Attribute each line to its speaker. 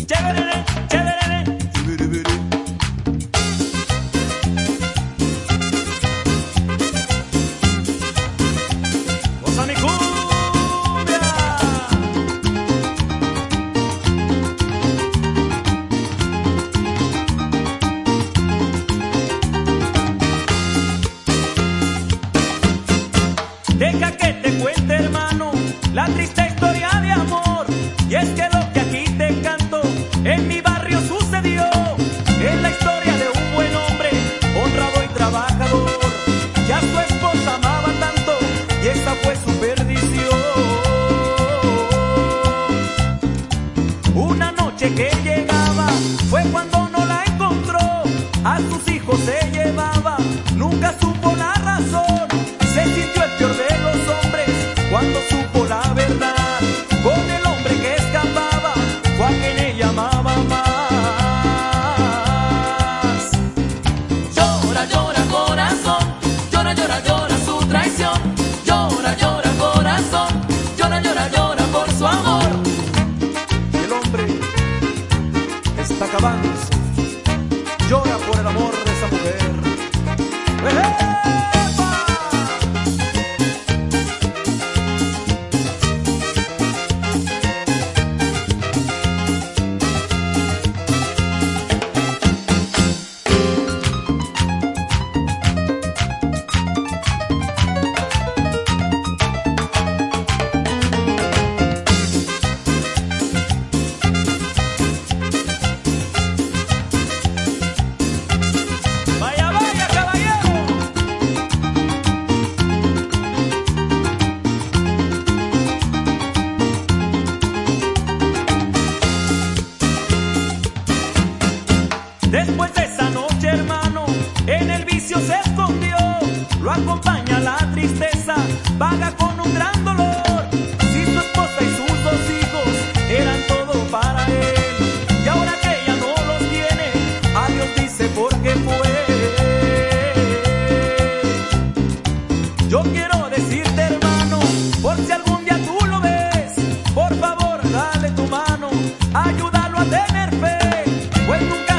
Speaker 1: Chévere, chévere. Goza mi cumbia. Deja que te cuente, hermano, la triste historia de amor. Y es que lo que aquí te canto en mi barrio sucedió. Es la historia de un buen hombre, honrado y trabajador. Ya su esposa amaba tanto y esta fue su perdición. Una noche que llegaba fue cuando no la encontró. A sus hijos se llevaba, nunca supo la razón. Se sintió el peor de los hombres cuando supo la verdad. Con el hombre que escapaba fue a quien ella amaba más.
Speaker 2: Llora, llora corazón, llora, llora, llora su traición. Llora, llora corazón, llora, llora, llora por su amor.
Speaker 1: El hombre está acabándose, llora por el amor de esa mujer. ¡Epa! Vaya, vaya, caballero. Después de esa noche, hermano, en el vicio se escondió. Lo acompaña la tristeza, vaga con un gran dolor. Si su esposa y sus dos hijos eran todo para él, y ahora que ella no los tiene, a Dios dice por qué fue. Yo quiero decirte, hermano, por si algún día tú lo ves, por favor dale tu mano, ayúdalo a tener fe, pues nunca